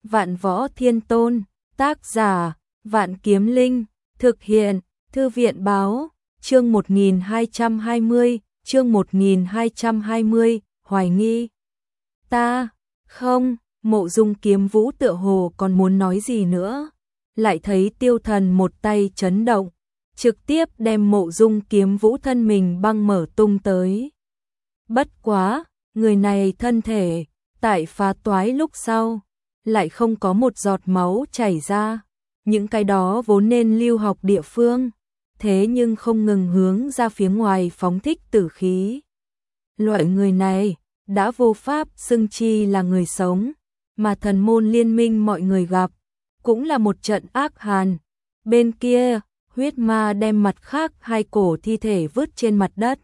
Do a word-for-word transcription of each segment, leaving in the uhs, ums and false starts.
Vạn Võ Thiên Tôn, tác giả, Vạn Kiếm Linh, thực hiện, Thư viện báo, chương một nghìn hai trăm hai mươi, chương một nghìn hai trăm hai mươi, hoài nghi. Ta, không, Mộ Dung Kiếm Vũ tựa hồ còn muốn nói gì nữa, lại thấy Tiêu Thần một tay chấn động, trực tiếp đem Mộ Dung Kiếm Vũ thân mình băng mở tung tới. Bất quá, người này thân thể, tại phá toái lúc sau, lại không có một giọt máu chảy ra, những cái đó vốn nên lưu học địa phương, thế nhưng không ngừng hướng ra phía ngoài phóng thích tử khí. Loại người này, đã vô pháp xưng chi là người sống, mà thần môn liên minh mọi người gặp, cũng là một trận ác hàn. Bên kia, huyết ma đem mặt khác hai cổ thi thể vứt trên mặt đất.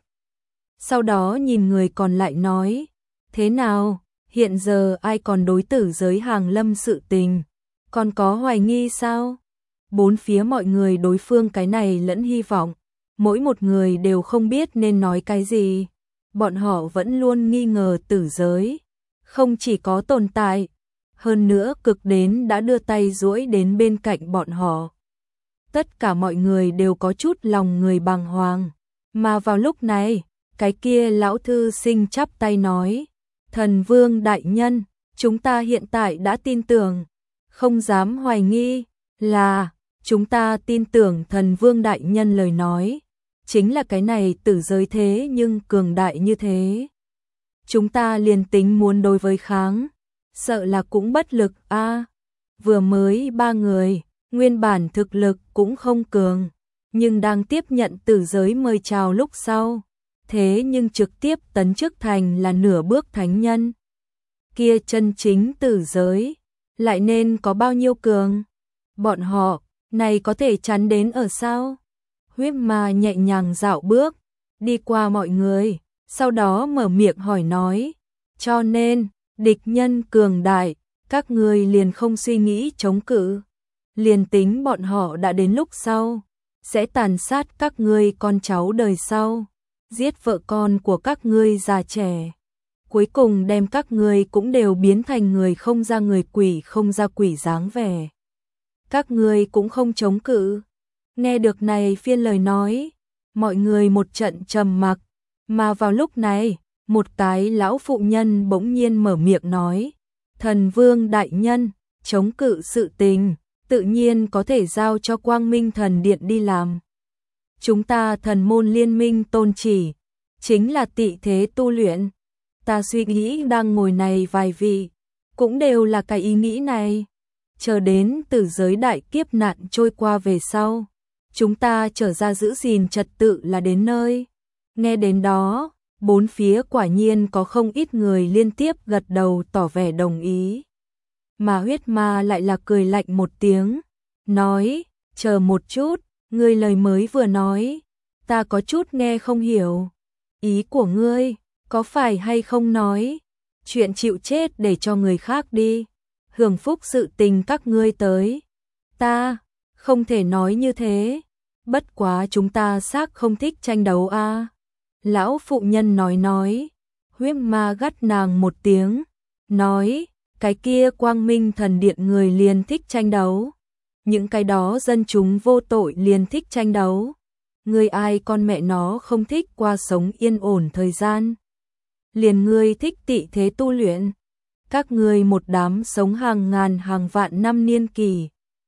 Sau đó nhìn người còn lại nói, thế nào, hiện giờ ai còn đối tử giới hàng lâm sự tình, còn có hoài nghi sao? Bốn phía mọi người đối phương cái này lẫn hy vọng, mỗi một người đều không biết nên nói cái gì. Bọn họ vẫn luôn nghi ngờ tử giới, không chỉ có tồn tại, hơn nữa cực đến đã đưa tay duỗi đến bên cạnh bọn họ. Tất cả mọi người đều có chút lòng người bàng hoàng, mà vào lúc này, cái kia lão thư sinh chắp tay nói, thần vương đại nhân, chúng ta hiện tại đã tin tưởng, không dám hoài nghi, là, chúng ta tin tưởng thần vương đại nhân lời nói, chính là cái này tử giới thế nhưng cường đại như thế. Chúng ta liền tính muốn đối với kháng, sợ là cũng bất lực a. À, vừa mới ba người, nguyên bản thực lực cũng không cường, nhưng đang tiếp nhận tử giới mời chào lúc sau, thế nhưng trực tiếp tấn chức thành là nửa bước thánh nhân. Kia chân chính tử giới, lại nên có bao nhiêu cường? Bọn họ, này có thể chắn đến ở sao? Huyết ma nhẹ nhàng dạo bước, đi qua mọi người, sau đó mở miệng hỏi nói, cho nên, địch nhân cường đại, các người liền không suy nghĩ chống cự. Liền tính bọn họ đã đến lúc sau, sẽ tàn sát các ngươi con cháu đời sau, giết vợ con của các ngươi già trẻ, cuối cùng đem các ngươi cũng đều biến thành người không ra người quỷ không ra quỷ dáng vẻ. Các ngươi cũng không chống cự. Nghe được này phiên lời nói, mọi người một trận trầm mặc, mà vào lúc này, một cái lão phụ nhân bỗng nhiên mở miệng nói, thần vương đại nhân, chống cự sự tình, tự nhiên có thể giao cho Quang Minh Thần Điện đi làm. Chúng ta thần môn liên minh tôn chỉ, chính là tị thế tu luyện. Ta suy nghĩ đang ngồi này vài vị, cũng đều là cái ý nghĩ này. Chờ đến tử giới đại kiếp nạn trôi qua về sau, chúng ta trở ra giữ gìn trật tự là đến nơi. Nghe đến đó, bốn phía quả nhiên có không ít người liên tiếp gật đầu tỏ vẻ đồng ý. Mà huyết ma lại là cười lạnh một tiếng, nói, chờ một chút, ngươi lời mới vừa nói, ta có chút nghe không hiểu. Ý của ngươi, có phải hay không nói, chuyện chịu chết để cho người khác đi, hưởng phúc sự tình các ngươi tới. Ta, không thể nói như thế, bất quá chúng ta xác không thích tranh đấu a. À. Lão phụ nhân nói nói, huyết ma gắt nàng một tiếng, nói, cái kia Quang Minh Thần Điện người liền thích tranh đấu, những cái đó dân chúng vô tội liền thích tranh đấu. Ngươi ai con mẹ nó không thích qua sống yên ổn thời gian, liền ngươi thích tị thế tu luyện. Các ngươi một đám sống hàng ngàn hàng vạn năm niên kỳ,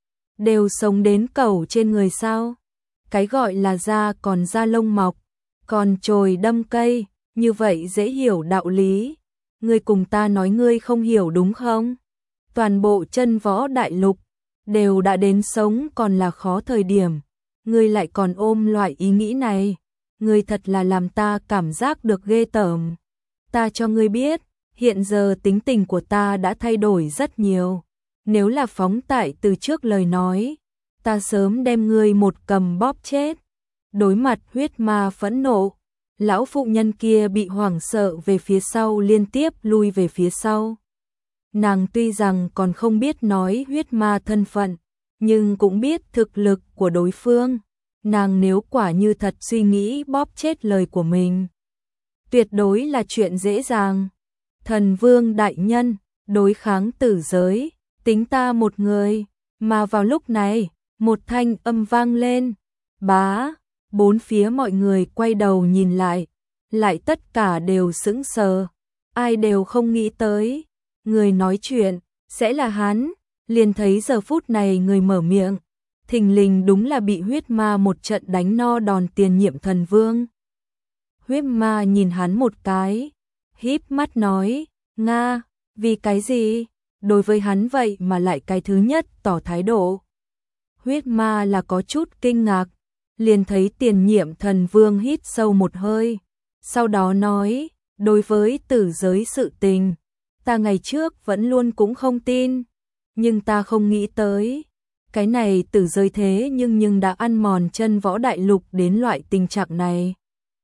đều sống đến cẩu trên người sao? Cái gọi là da còn da lông mọc, còn chồi đâm cây, như vậy dễ hiểu đạo lý. Ngươi cùng ta nói ngươi không hiểu đúng không? Toàn bộ chân võ đại lục, đều đã đến sống còn là khó thời điểm. Ngươi lại còn ôm loại ý nghĩ này, ngươi thật là làm ta cảm giác được ghê tởm. Ta cho ngươi biết, hiện giờ tính tình của ta đã thay đổi rất nhiều. Nếu là phóng tại từ trước lời nói, ta sớm đem ngươi một cầm bóp chết. Đối mặt huyết ma phẫn nộ, lão phụ nhân kia bị hoảng sợ về phía sau liên tiếp lui về phía sau. Nàng tuy rằng còn không biết nói huyết ma thân phận, nhưng cũng biết thực lực của đối phương. Nàng nếu quả như thật suy nghĩ bóp chết lời của mình, tuyệt đối là chuyện dễ dàng. Thần vương đại nhân, đối kháng tử giới, tính ta một người, mà vào lúc này, một thanh âm vang lên, bá, bốn phía mọi người quay đầu nhìn lại, lại tất cả đều sững sờ, ai đều không nghĩ tới, người nói chuyện, sẽ là hắn, liền thấy giờ phút này người mở miệng, thình lình đúng là bị huyết ma một trận đánh no đòn tiền nhiệm thần vương. Huyết ma nhìn hắn một cái, híp mắt nói, Nga, vì cái gì? Đối với hắn vậy mà lại cái thứ nhất tỏ thái độ. Huyết ma là có chút kinh ngạc, liền thấy tiền nhiệm thần vương hít sâu một hơi, sau đó nói, đối với tử giới sự tình, ta ngày trước vẫn luôn cũng không tin, nhưng ta không nghĩ tới, cái này tử giới thế nhưng nhưng đã ăn mòn chân võ đại lục đến loại tình trạng này.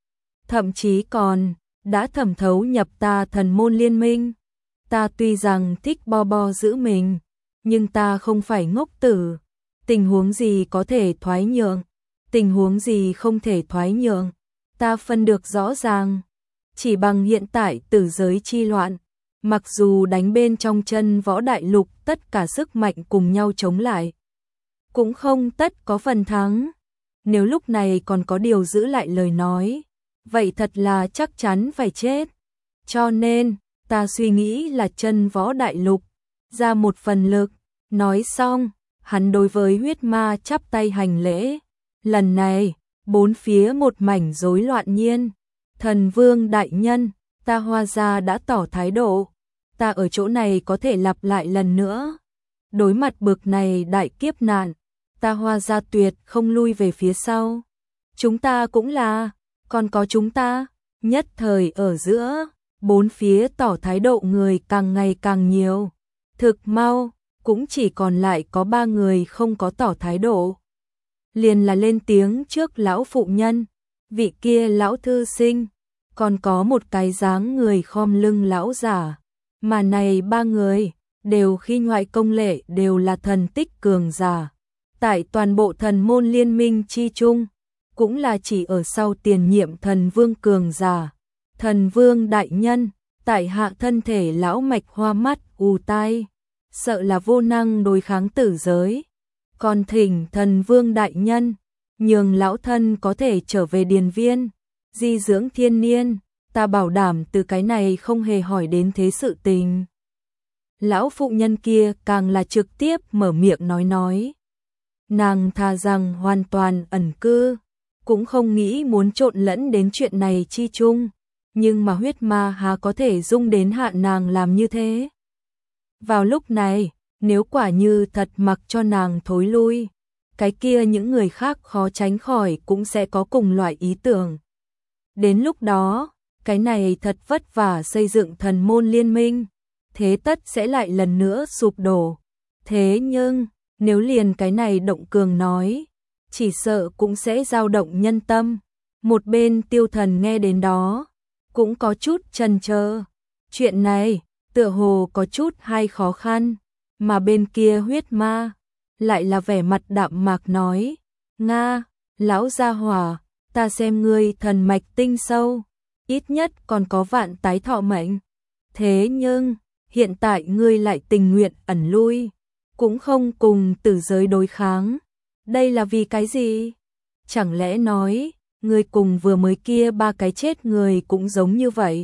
Thậm chí còn, đã thẩm thấu nhập ta thần môn liên minh. Ta tuy rằng thích bo bo giữ mình, nhưng ta không phải ngốc tử. Tình huống gì có thể thoái nhượng, tình huống gì không thể thoái nhượng, ta phân được rõ ràng. Chỉ bằng hiện tại tử giới chi loạn, mặc dù đánh bên trong chân võ đại lục tất cả sức mạnh cùng nhau chống lại, cũng không tất có phần thắng. Nếu lúc này còn có điều giữ lại lời nói, vậy thật là chắc chắn phải chết. Cho nên, ta suy nghĩ là chân võ đại lục, ra một phần lực. Nói xong, hắn đối với huyết ma chắp tay hành lễ. Lần này, bốn phía một mảnh rối loạn nhiên. Thần vương đại nhân, ta Hoa gia đã tỏ thái độ. Ta ở chỗ này có thể lặp lại lần nữa. Đối mặt bực này đại kiếp nạn, ta Hoa gia tuyệt không lui về phía sau. Chúng ta cũng là, còn có chúng ta, nhất thời ở giữa, bốn phía tỏ thái độ người càng ngày càng nhiều. Thực mau, cũng chỉ còn lại có ba người không có tỏ thái độ. Liền là lên tiếng trước lão phụ nhân, vị kia lão thư sinh, còn có một cái dáng người khom lưng lão giả. Mà này ba người, đều khi ngoại công lệ đều là thần tích cường giả. Tại toàn bộ thần môn liên minh chi chung, cũng là chỉ ở sau tiền nhiệm thần vương cường giả. Thần vương đại nhân, tại hạ thân thể lão mạch hoa mắt, ù tai, sợ là vô năng đối kháng tử giới. Còn thỉnh thần vương đại nhân, nhường lão thân có thể trở về điền viên, di dưỡng thiên niên, ta bảo đảm từ cái này không hề hỏi đến thế sự tình. Lão phụ nhân kia càng là trực tiếp mở miệng nói nói. Nàng thà rằng hoàn toàn ẩn cư, cũng không nghĩ muốn trộn lẫn đến chuyện này chi chung, nhưng mà huyết ma há có thể dung đến hạn nàng làm như thế. Vào lúc này, nếu quả như thật mặc cho nàng thối lui, cái kia những người khác khó tránh khỏi cũng sẽ có cùng loại ý tưởng. Đến lúc đó, cái này thật vất vả xây dựng thần môn liên minh, thế tất sẽ lại lần nữa sụp đổ. Thế nhưng, nếu liền cái này động cường nói, chỉ sợ cũng sẽ dao động nhân tâm. Một bên Tiêu Thần nghe đến đó, cũng có chút chần chờ. Chuyện này, tựa hồ có chút hay khó khăn, mà bên kia huyết ma, lại là vẻ mặt đạm mạc nói, Nga, lão gia hỏa, ta xem ngươi thần mạch tinh sâu, ít nhất còn có vạn tái thọ mệnh. Thế nhưng, hiện tại ngươi lại tình nguyện ẩn lui, cũng không cùng tử giới đối kháng. Đây là vì cái gì? Chẳng lẽ nói, ngươi cùng vừa mới kia ba cái chết người cũng giống như vậy?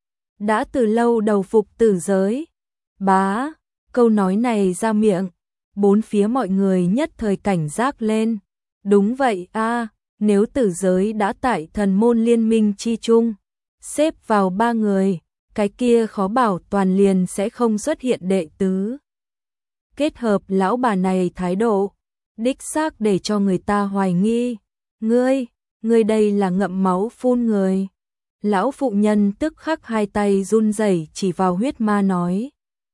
Đã từ lâu đầu phục tử giới. Bá, câu nói này ra miệng, bốn phía mọi người nhất thời cảnh giác lên. Đúng vậy a, nếu tử giới đã tại thần môn liên minh chi chung, xếp vào ba người, cái kia khó bảo toàn liền sẽ không xuất hiện đệ tứ. Kết hợp lão bà này thái độ, đích xác để cho người ta hoài nghi. Ngươi, ngươi đây là ngậm máu phun người. Lão phụ nhân tức khắc hai tay run rẩy chỉ vào huyết ma nói.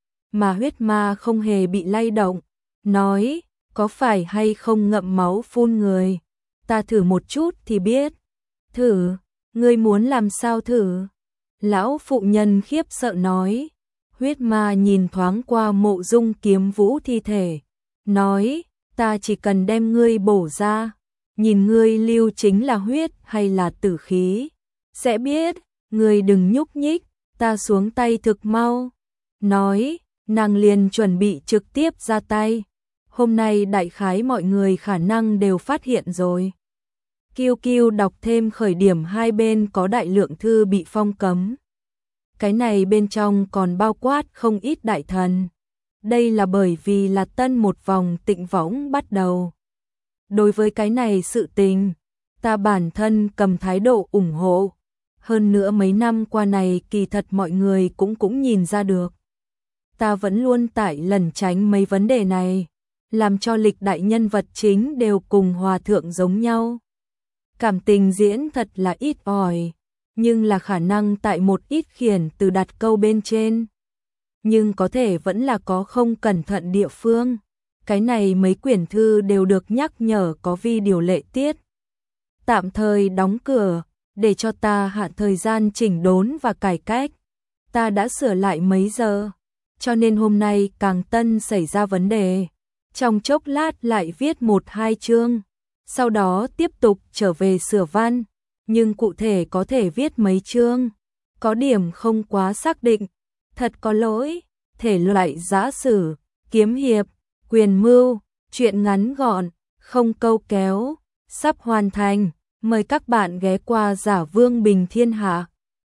Mà huyết ma không hề bị lay động, nói, có phải hay không ngậm máu phun người? Ta thử một chút thì biết. Thử, ngươi muốn làm sao thử? Lão phụ nhân khiếp sợ nói. Huyết ma nhìn thoáng qua Mộ Dung Kiếm Vũ thi thể, nói, ta chỉ cần đem ngươi bổ ra, nhìn ngươi lưu chính là huyết hay là tử khí, sẽ biết. Ngươi đừng nhúc nhích, ta xuống tay thực mau. Nói, nàng liền chuẩn bị trực tiếp ra tay. Hôm nay đại khái mọi người khả năng đều phát hiện rồi. Kiêu Kiêu đọc thêm khởi điểm hai bên có đại lượng thư bị phong cấm. Cái này bên trong còn bao quát không ít đại thần. Đây là bởi vì là tân một vòng tịnh võng bắt đầu. Đối với cái này sự tình, ta bản thân cầm thái độ ủng hộ. Hơn nữa mấy năm qua này kỳ thật mọi người cũng cũng nhìn ra được. Ta vẫn luôn tại lẩn tránh mấy vấn đề này, làm cho lịch đại nhân vật chính đều cùng hòa thượng giống nhau. Cảm tình diễn thật là ít ỏi, nhưng là khả năng tại một ít khiển từ đặt câu bên trên. Nhưng có thể vẫn là có không cẩn thận địa phương. Cái này mấy quyển thư đều được nhắc nhở có vi điều lệ tiết. Tạm thời đóng cửa, để cho ta hạn thời gian chỉnh đốn và cải cách. Ta đã sửa lại mấy giờ, cho nên hôm nay càng tân xảy ra vấn đề. Trong chốc lát lại viết một hai chương, sau đó tiếp tục trở về sửa văn, nhưng cụ thể có thể viết mấy chương, có điểm không quá xác định, thật có lỗi, thể loại giã sử, kiếm hiệp, quyền mưu, truyện ngắn gọn, không câu kéo, sắp hoàn thành, mời các bạn ghé qua Giả Vương Bình Thiên Hạ.